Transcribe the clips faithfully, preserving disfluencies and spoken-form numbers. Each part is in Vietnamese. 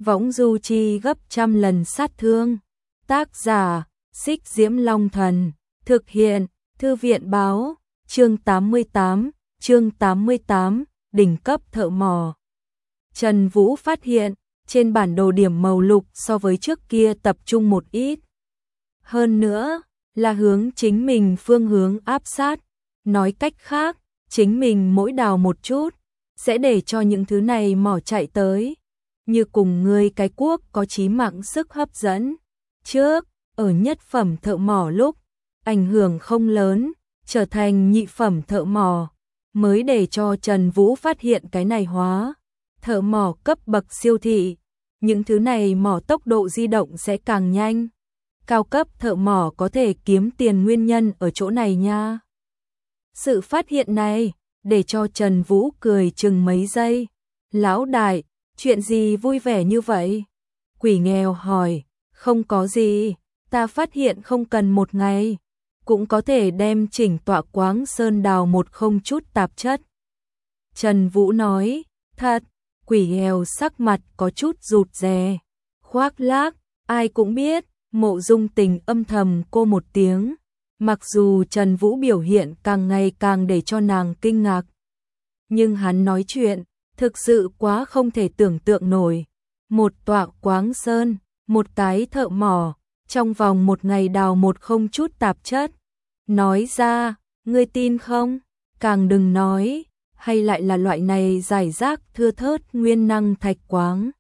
võng du chi gấp trăm lần sát thương. Tác giả, Xích Diễm Long Thần, thực hiện, Thư viện Báo, chương tám mươi tám, chương tám mươi tám, đỉnh cấp thợ mỏ. Trần Vũ phát hiện, trên bản đồ điểm màu lục so với trước kia tập trung một ít. Hơn nữa, là hướng chính mình phương hướng áp sát. Nói cách khác, chính mình mỗi đào một chút, sẽ để cho những thứ này mỏ chạy tới. Như cùng ngươi cái cuốc có chí mạng sức hấp dẫn. Trước, ở nhất phẩm thợ mỏ lúc, ảnh hưởng không lớn, trở thành nhị phẩm thợ mỏ, mới để cho Trần Vũ phát hiện cái này hóa. Thợ mỏ cấp bậc siêu thị, những thứ này mỏ tốc độ di động sẽ càng nhanh. Cao cấp thợ mỏ có thể kiếm tiền nguyên nhân ở chỗ này nha. Sự phát hiện này, để cho Trần Vũ cười chừng mấy giây. Lão đại, chuyện gì vui vẻ như vậy? Quỷ nghèo hỏi, không có gì, ta phát hiện không cần một ngày, cũng có thể đem chỉnh tọa Quáng Sơn đào một không chút tạp chất. Trần Vũ nói, thật, quỷ nghèo sắc mặt có chút rụt rè, khoác lác, ai cũng biết, Mộ Dung Tình âm thầm cô một tiếng, mặc dù Trần Vũ biểu hiện càng ngày càng để cho nàng kinh ngạc. Nhưng hắn nói chuyện, thực sự quá không thể tưởng tượng nổi. Một tọa Quáng Sơn, một cái thợ mỏ, trong vòng một ngày đào một không chút tạp chất. Nói ra, ngươi tin không? Càng đừng nói, hay lại là loại này giải rác thưa thớt nguyên năng thạch quáng.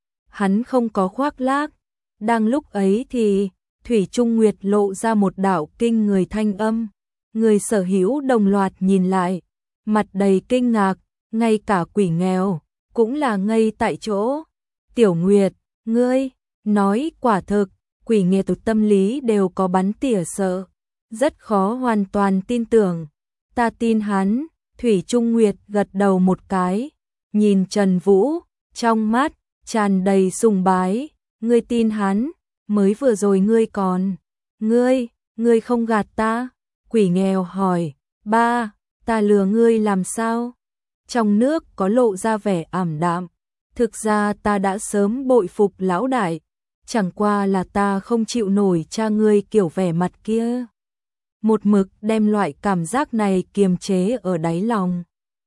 Hắn không có khoác lác. Đang lúc ấy thì, Thủy Trung Nguyệt lộ ra một đạo kinh người thanh âm. Người sở hữu đồng loạt nhìn lại, mặt đầy kinh ngạc, ngay cả quỷ nghèo, cũng là ngây tại chỗ. Tiểu Nguyệt, ngươi, nói quả thực, quỷ nghèo từ tâm lý đều có bắn tỉa sợ. Rất khó hoàn toàn tin tưởng. Ta tin hắn. Thủy Trung Nguyệt gật đầu một cái, nhìn Trần Vũ, trong mắt tràn đầy sùng bái. Ngươi tin hắn, mới vừa rồi ngươi còn, ngươi, ngươi không gạt ta? Quỷ nghèo hỏi, ba, ta lừa ngươi làm sao? Trong nước có lộ ra vẻ ảm đạm, thực ra ta đã sớm bội phục lão đại, chẳng qua là ta không chịu nổi cha ngươi kiểu vẻ mặt kia. Một mực đem loại cảm giác này kiềm chế ở đáy lòng.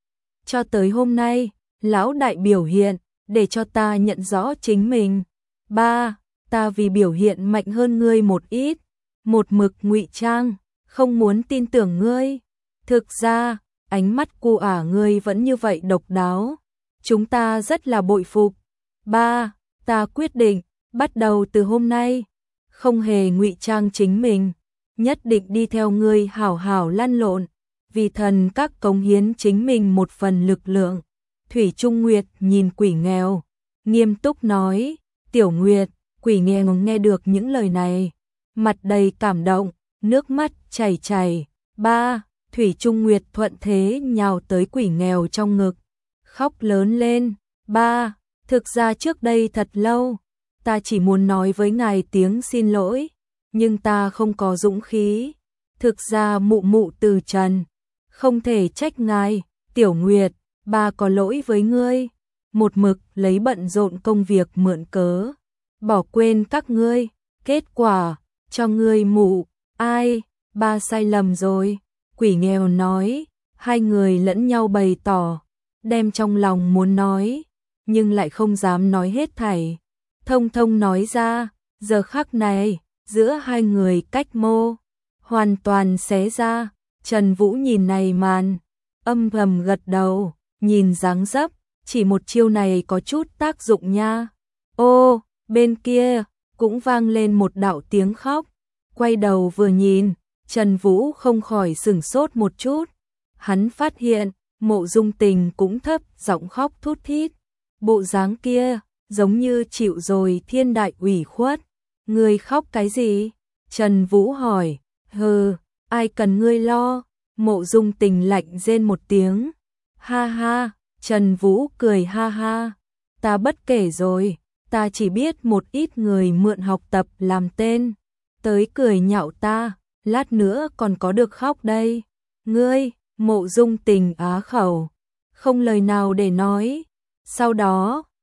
Cho tới hôm nay, lão đại biểu hiện, để cho ta nhận rõ chính mình. Ba, ta vì biểu hiện mạnh hơn ngươi một ít, một mực ngụy trang, không muốn tin tưởng ngươi. Thực ra, ánh mắt cu ả ngươi vẫn như vậy độc đáo. Chúng ta rất là bội phục. Ba, ta quyết định, bắt đầu từ hôm nay, không hề ngụy trang chính mình. Nhất định đi theo ngươi hảo hảo lăn lộn, vì thần các cống hiến chính mình một phần lực lượng. Thủy Trung Nguyệt nhìn quỷ nghèo, nghiêm túc nói, Tiểu Nguyệt. Quỷ nghèo nghe được những lời này, mặt đầy cảm động, nước mắt chảy chảy. Ba, Thủy Trung Nguyệt thuận thế nhào tới quỷ nghèo trong ngực, khóc lớn lên. Ba, thực ra trước đây thật lâu, ta chỉ muốn nói với ngài tiếng xin lỗi, nhưng ta không có dũng khí. Thực ra mụ mụ từ trần, không thể trách ngài. Tiểu Nguyệt, ba có lỗi với ngươi, một mực lấy bận rộn công việc mượn cớ, bỏ quên các ngươi, kết quả, cho ngươi mụ, ai, ba sai lầm rồi. Quỷ nghèo nói, hai người lẫn nhau bày tỏ, đem trong lòng muốn nói, nhưng lại không dám nói hết thảy. Thông thông nói ra, giờ khắc này, giữa hai người cách mô, hoàn toàn xé ra. Trần Vũ nhìn này màn, âm thầm gật đầu, nhìn dáng dấp, chỉ một chiêu này có chút tác dụng nha. Ô, bên kia, cũng vang lên một đạo tiếng khóc, quay đầu vừa nhìn, Trần Vũ không khỏi sửng sốt một chút. Hắn phát hiện, Mộ Dung Tình cũng thấp giọng khóc thút thít, bộ dáng kia, giống như chịu rồi thiên đại ủy khuất. Ngươi khóc cái gì? Trần Vũ hỏi. Hừ, ai cần ngươi lo? Mộ Dung Tình lạnh rên một tiếng. Ha ha, Trần Vũ cười ha ha. Ta bất kể rồi, ta chỉ biết một ít người mượn học tập làm tên, tới cười nhạo ta, lát nữa còn có được khóc đây. Ngươi, Mộ Dung Tình á khẩu, không lời nào để nói. Sau đó,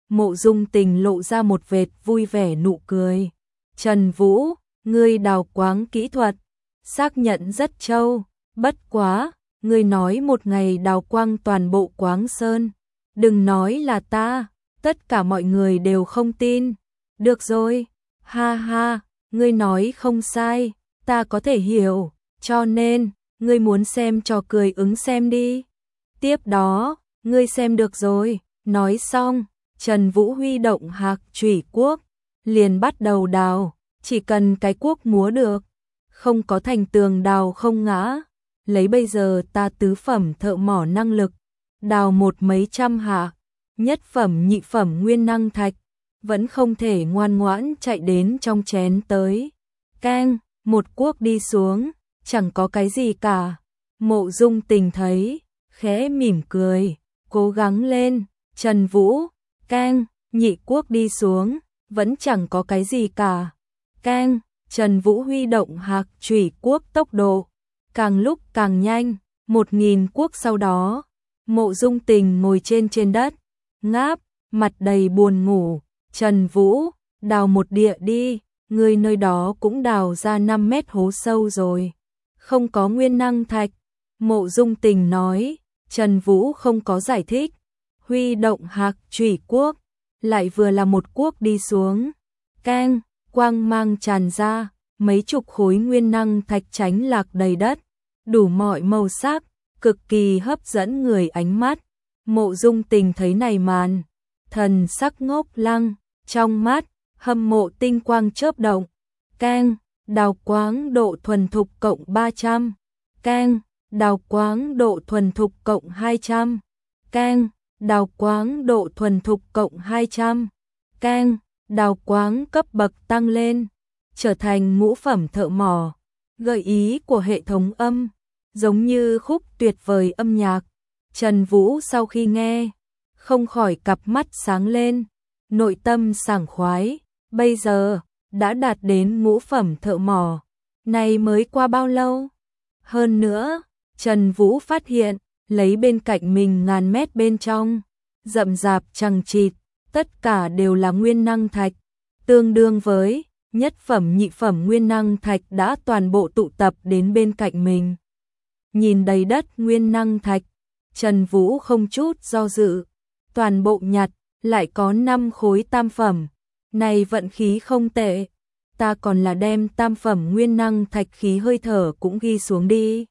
Mộ Dung Tình lộ ra một vệt vui vẻ nụ cười. Trần Vũ, ngươi đào quáng kỹ thuật, xác nhận rất trâu, bất quá, ngươi nói một ngày đào quang toàn bộ Quáng Sơn. Đừng nói là ta, tất cả mọi người đều không tin. Được rồi, ha ha, ngươi nói không sai, ta có thể hiểu, cho nên, ngươi muốn xem trò cười ứng xem đi. Tiếp đó, ngươi xem được rồi, nói xong, Trần Vũ huy động hạc chủy cuốc, liền bắt đầu đào, chỉ cần cái cuốc múa được, không có thành tường đào không ngã. Lấy bây giờ ta tứ phẩm thợ mỏ năng lực, đào một mấy trăm hạ, nhất phẩm nhị phẩm nguyên năng thạch, vẫn không thể ngoan ngoãn chạy đến trong chén tới. Keng, một cuốc đi xuống, chẳng có cái gì cả. Mộ Dung Tình thấy, khẽ mỉm cười, cố gắng lên. Trần Vũ, keng, nhị cuốc đi xuống, vẫn chẳng có cái gì cả. Keng, Trần Vũ huy động hạc chủy cuốc tốc độ, càng lúc càng nhanh, một nghìn cuốc sau đó. Mộ Dung Tình ngồi trên trên đất, ngáp, mặt đầy buồn ngủ. Trần Vũ, đào một địa đi, người nơi đó cũng đào ra năm mét hố sâu rồi. Không có nguyên năng thạch. Mộ Dung Tình nói. Trần Vũ không có giải thích, huy động hạc chủy cuốc, lại vừa là một cuốc đi xuống. Keng, quang mang tràn ra, mấy chục khối nguyên năng thạch chánh lạc đầy đất, đủ mọi màu sắc, cực kỳ hấp dẫn người ánh mắt. Mộ Dung Tình thấy này màn, thần sắc ngốc lăng, trong mắt hâm mộ tinh quang chớp động. Keng, đào quáng độ thuần thục cộng ba trăm. Keng, đào quáng độ thuần thục cộng hai trăm. Keng, đào quáng độ thuần thục cộng hai trăm. Keng, đào quáng cấp bậc tăng lên, trở thành ngũ phẩm thợ mỏ. Gợi ý của hệ thống âm, giống như khúc tuyệt vời âm nhạc. Trần Vũ sau khi nghe, không khỏi cặp mắt sáng lên, nội tâm sảng khoái. Bây giờ, đã đạt đến ngũ phẩm thợ mỏ. Này mới qua bao lâu? Hơn nữa, Trần Vũ phát hiện, lấy bên cạnh mình ngàn mét bên trong, rậm rạp chằng chịt, tất cả đều là nguyên năng thạch, tương đương với nhất phẩm nhị phẩm nguyên năng thạch đã toàn bộ tụ tập đến bên cạnh mình. Nhìn đầy đất nguyên năng thạch, Trần Vũ không chút do dự, toàn bộ nhặt, lại có năm khối tam phẩm. Này vận khí không tệ, ta còn là đem tam phẩm nguyên năng thạch khí hơi thở cũng ghi xuống đi.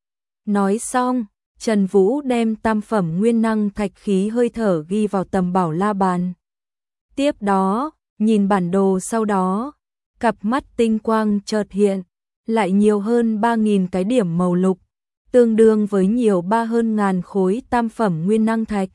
Nói xong, Trần Vũ đem tam phẩm nguyên năng thạch khí hơi thở ghi vào tầm bảo la bàn. Tiếp đó, nhìn bản đồ sau đó, cặp mắt tinh quang chợt hiện, lại nhiều hơn ba nghìn cái điểm màu lục, tương đương với nhiều ba hơn ngàn khối tam phẩm nguyên năng thạch.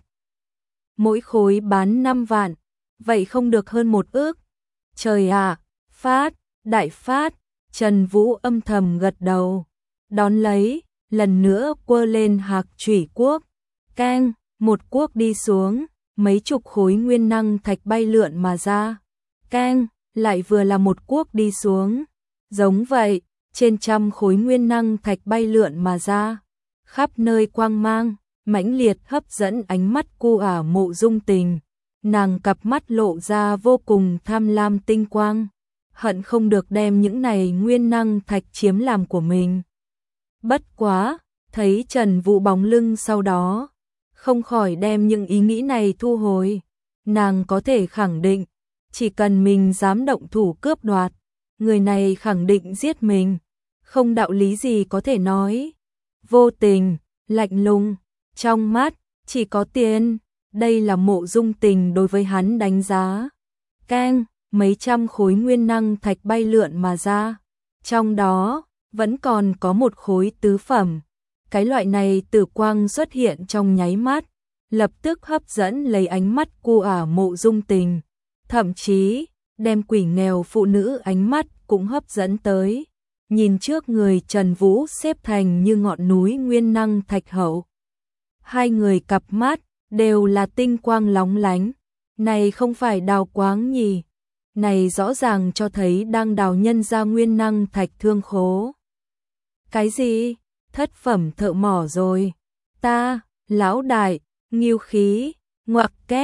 Mỗi khối bán năm vạn, vậy không được hơn một ước. Trời ạ, phát, đại phát, Trần Vũ âm thầm gật đầu, đón lấy, lần nữa quơ lên hạc chủy cuốc. Keng, một cuốc đi xuống, mấy chục khối nguyên năng thạch bay lượn mà ra. Keng, lại vừa là một cuốc đi xuống. Giống vậy, trên trăm khối nguyên năng thạch bay lượn mà ra. Khắp nơi quang mang, mãnh liệt hấp dẫn ánh mắt cô ả Mộ Dung Tình. Nàng cặp mắt lộ ra vô cùng tham lam tinh quang, hận không được đem những này nguyên năng thạch chiếm làm của mình. Bất quá, thấy Trần Vũ bóng lưng sau đó, không khỏi đem những ý nghĩ này thu hồi. Nàng có thể khẳng định, chỉ cần mình dám động thủ cướp đoạt, người này khẳng định giết mình, không đạo lý gì có thể nói. Vô tình, lạnh lùng, trong mắt, chỉ có tiền. Đây là Mộ Dung Tình đối với hắn đánh giá. Keng, mấy trăm khối nguyên năng thạch bay lượn mà ra. Trong đó, vẫn còn có một khối tứ phẩm. Cái loại này tử quang xuất hiện trong nháy mắt, lập tức hấp dẫn lấy ánh mắt cô ả Mộ Dung Tình. Thậm chí, đem quỷ nghèo phụ nữ ánh mắt cũng hấp dẫn tới. Nhìn trước người Trần Vũ xếp thành như ngọn núi nguyên năng thạch hậu. Hai người cặp mắt đều là tinh quang lóng lánh. Này không phải đào quáng nhỉ? Này rõ ràng cho thấy đang đào nhân ra nguyên năng thạch thương khố. Cái gì? Thất phẩm thợ mỏ rồi. Ta, lão đại, nghiêu khí, ngoặc kép,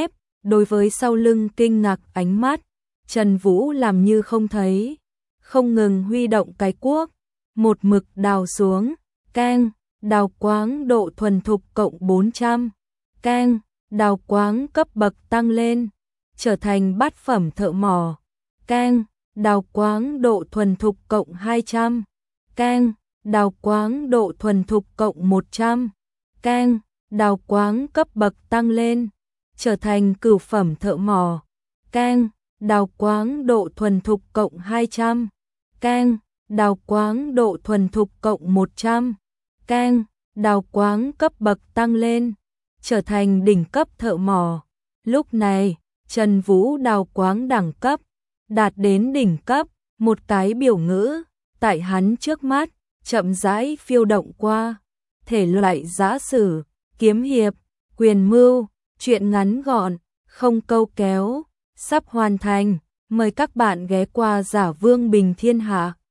đối với sau lưng kinh ngạc ánh mắt, Trần Vũ làm như không thấy, không ngừng huy động cái cuốc, một mực đào xuống, keng, đào quáng độ thuần thục cộng bốn trăm, keng, đào quáng cấp bậc tăng lên, trở thành bát phẩm thợ mỏ, keng, đào quáng độ thuần thục cộng hai trăm, keng, đào quáng độ thuần thục cộng một trăm, keng, đào quáng cấp bậc tăng lên, trở thành cửu phẩm thợ mỏ, keng, đào quáng độ thuần thục cộng hai trăm, keng, đào quáng độ thuần thục cộng một trăm, keng, đào quáng cấp bậc tăng lên, trở thành đỉnh cấp thợ mỏ. Lúc này, Trần Vũ đào quáng đẳng cấp, đạt đến đỉnh cấp, một cái biểu ngữ, tại hắn trước mắt, chậm rãi phiêu động qua, thể loại giã sử, kiếm hiệp, quyền mưu, truyện ngắn gọn, không câu kéo, sắp hoàn thành, mời các bạn ghé qua Giả Vương Bình Thiên Hạ.